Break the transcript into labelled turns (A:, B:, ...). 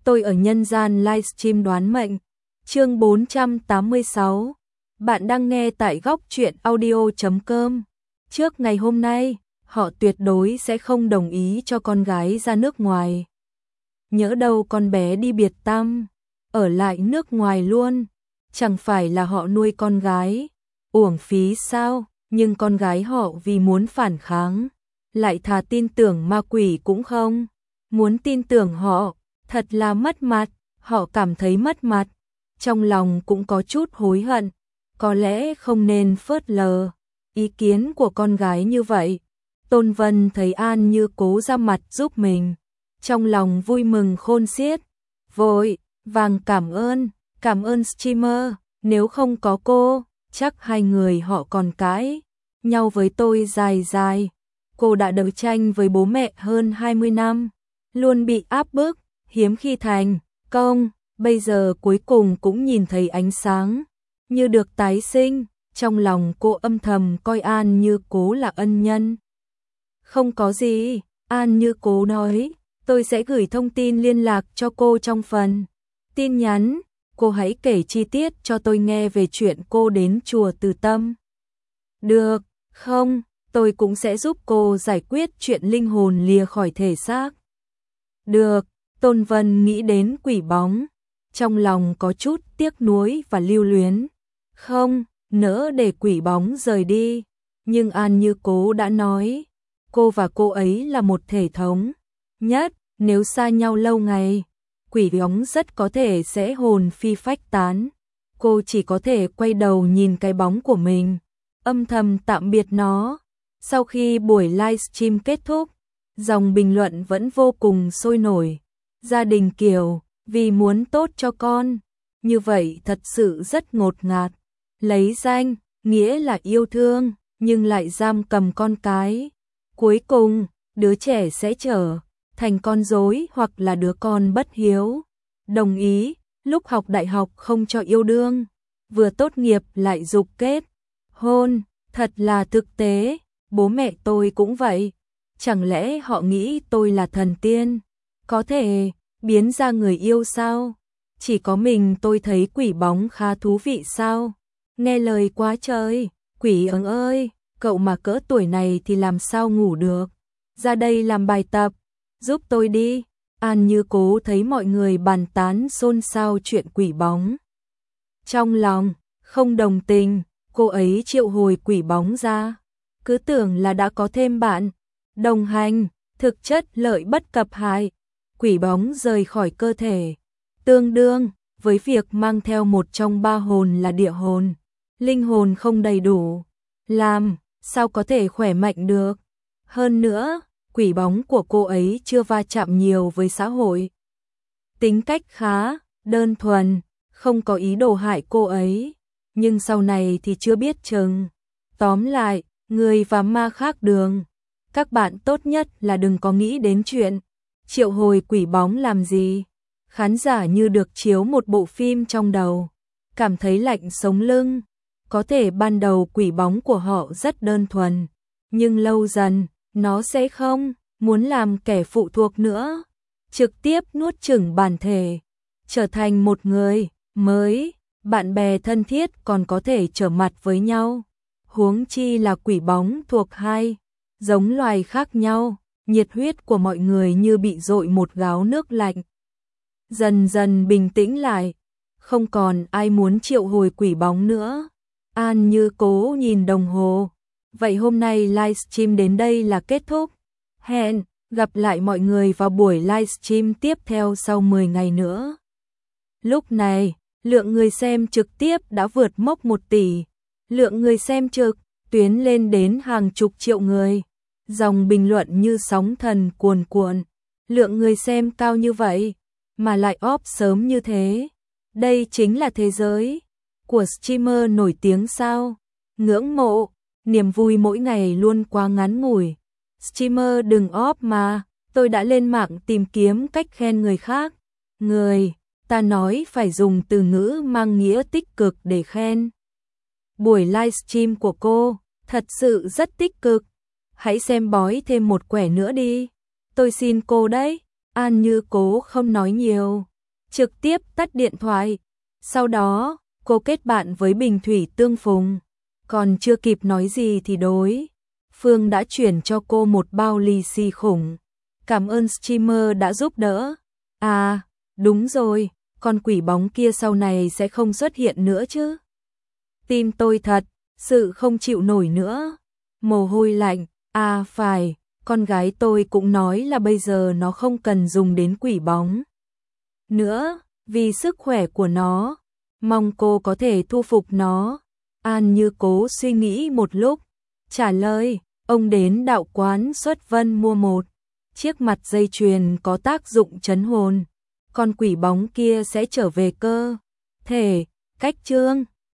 A: Tôi ở nhân gian livestream đoán mệnh. Chương 486. Bạn đang nghe tại góc truyện audio.com. Trước ngày hôm nay, họ tuyệt đối sẽ không đồng ý cho con gái ra nước ngoài. Nhỡ đâu con bé đi biệt tăm, ở lại nước ngoài luôn, chẳng phải là họ nuôi con gái uổng phí sao? Nhưng con gái họ vì muốn phản kháng, lại thà tin tưởng ma quỷ cũng không muốn tin tưởng họ, thật là mất mặt. Họ cảm thấy mất mặt, trong lòng cũng có chút hối hận, có lẽ không nên phớt lờ ý kiến của con gái như vậy. Tôn Vân thấy An Như Cố ra mặt giúp mình, trong lòng vui mừng khôn xiết, vội vàng cảm ơn streamer, nếu không có cô, chắc hai người họ còn cãi nhau với tôi dài dài. Cô đã đấu tranh với bố mẹ hơn 20 năm, luôn bị áp bức, hiếm khi thành công, bây giờ cuối cùng cũng nhìn thấy ánh sáng, như được tái sinh. Trong lòng cô âm thầm coi An Như Cố là ân nhân. Không có gì, An Như Cố nói, tôi sẽ gửi thông tin liên lạc cho cô trong phần tin nhắn, cô hãy kể chi tiết cho tôi nghe về chuyện cô đến chùa Từ Tâm. Được, không, tôi cũng sẽ giúp cô giải quyết chuyện linh hồn lìa khỏi thể xác. Được, Tôn Vân nghĩ đến quỷ bóng, trong lòng có chút tiếc nuối và lưu luyến. Không nỡ để quỷ bóng rời đi, nhưng An Như Cố đã nói, cô và cô ấy là một thể thống nhất, nếu xa nhau lâu ngày, quỷ bóng rất có thể sẽ hồn phi phách tán. Cô chỉ có thể quay đầu nhìn cái bóng của mình, âm thầm tạm biệt nó. Sau khi buổi livestream kết thúc, dòng bình luận vẫn vô cùng sôi nổi. Gia đình Kiều, vì muốn tốt cho con, như vậy thật sự rất ngột ngạt. Lấy danh, nghĩa là yêu thương, nhưng lại giam cầm con cái. Cuối cùng, đứa trẻ sẽ trở thành con rối hoặc là đứa con bất hiếu. Đồng ý, lúc học đại học không cho yêu đương, vừa tốt nghiệp lại giục kết hôn, thật là thực tế. Bố mẹ tôi cũng vậy, chẳng lẽ họ nghĩ tôi là thần tiên, có thể biến ra người yêu sao? Chỉ có mình tôi thấy quỷ bóng khá thú vị sao? Nghe lời quá trời, quỷ ơi, cậu mà cỡ tuổi này thì làm sao ngủ được? Ra đây làm bài tập, giúp tôi đi. An Như Cố thấy mọi người bàn tán xôn xao chuyện quỷ bóng, trong lòng không đồng tình, cô ấy triệu hồi quỷ bóng ra, cứ tưởng là đã có thêm bạn đồng hành, thực chất lợi bất cập hại. Quỷ bóng rời khỏi cơ thể, tương đương với việc mang theo một trong ba hồn là địa hồn. Linh hồn không đầy đủ, làm sao có thể khỏe mạnh được? Hơn nữa, quỷ bóng của cô ấy chưa va chạm nhiều với xã hội. Tính cách khá đơn thuần, không có ý đồ hại cô ấy, nhưng sau này thì chưa biết chừng. Tóm lại, người và ma khác đường. Các bạn tốt nhất là đừng có nghĩ đến chuyện triệu hồi quỷ bóng làm gì. Khán giả như được chiếu một bộ phim trong đầu, cảm thấy lạnh sống lưng. Có thể ban đầu quỷ bóng của họ rất đơn thuần, nhưng lâu dần, nó sẽ không muốn làm kẻ phụ thuộc nữa, trực tiếp nuốt chửng bản thể, trở thành một người mới. Bạn bè thân thiết còn có thể trở mặt với nhau, huống chi là quỷ bóng thuộc hai giống loài khác nhau. Nhiệt huyết của mọi người như bị dội một gáo nước lạnh, dần dần bình tĩnh lại, không còn ai muốn triệu hồi quỷ bóng nữa. An Như Cố nhìn đồng hồ, vậy hôm nay livestream đến đây là kết thúc. Hẹn gặp lại mọi người vào buổi livestream tiếp theo sau 10 ngày nữa. Lúc này, lượng người xem trực tiếp đã vượt mốc 1 tỷ, lượng người xem trực tuyến lên đến hàng chục triệu người. Dòng bình luận như sóng thần cuồn cuộn, lượng người xem cao như vậy, mà lại óp sớm như thế. Đây chính là thế giới của streamer nổi tiếng sao? Ngưỡng mộ, niềm vui mỗi ngày luôn quá ngắn ngủi. Streamer đừng óp mà, tôi đã lên mạng tìm kiếm cách khen người khác. Người ta nói phải dùng từ ngữ mang nghĩa tích cực để khen. Buổi livestream của cô thật sự rất tích cực. Hãy xem bói thêm một quẻ nữa đi. Tôi xin cô đấy. An Như Cố không nói nhiều, trực tiếp tắt điện thoại. Sau đó, cô kết bạn với Bình Thủy Tương Phùng. Còn chưa kịp nói gì thì đối phương đã chuyển cho cô một bao lì xì khủng. Cảm ơn streamer đã giúp đỡ. À, đúng rồi, con quỷ bóng kia sau này sẽ không xuất hiện nữa chứ. Tim tôi thật sự không chịu nổi nữa. Mồ hôi lạnh, à phải, con gái tôi cũng nói là bây giờ nó không cần dùng đến quỷ bóng nữa, vì sức khỏe của nó. Mong cô có thể thu phục nó. An Như cố suy nghĩ một lúc, trả lời, ông đến đạo quán Xuất Vân mua một chiếc mặt dây chuyền có tác dụng trấn hồn. Con quỷ bóng kia sẽ trở về cơ thể. Cách chương